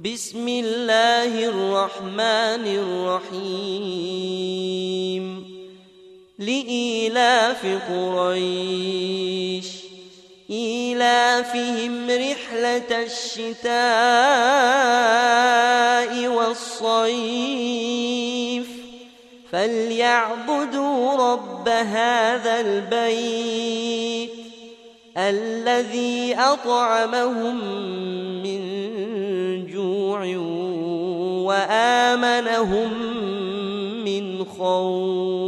بسم الله الرحمن الرحيم لإيلاف قريش إيلافهم رحلة الشتاء والصيف فليعبدوا رب هذا البيت الذي أطعمهم من جوع وآمنهم من خوف.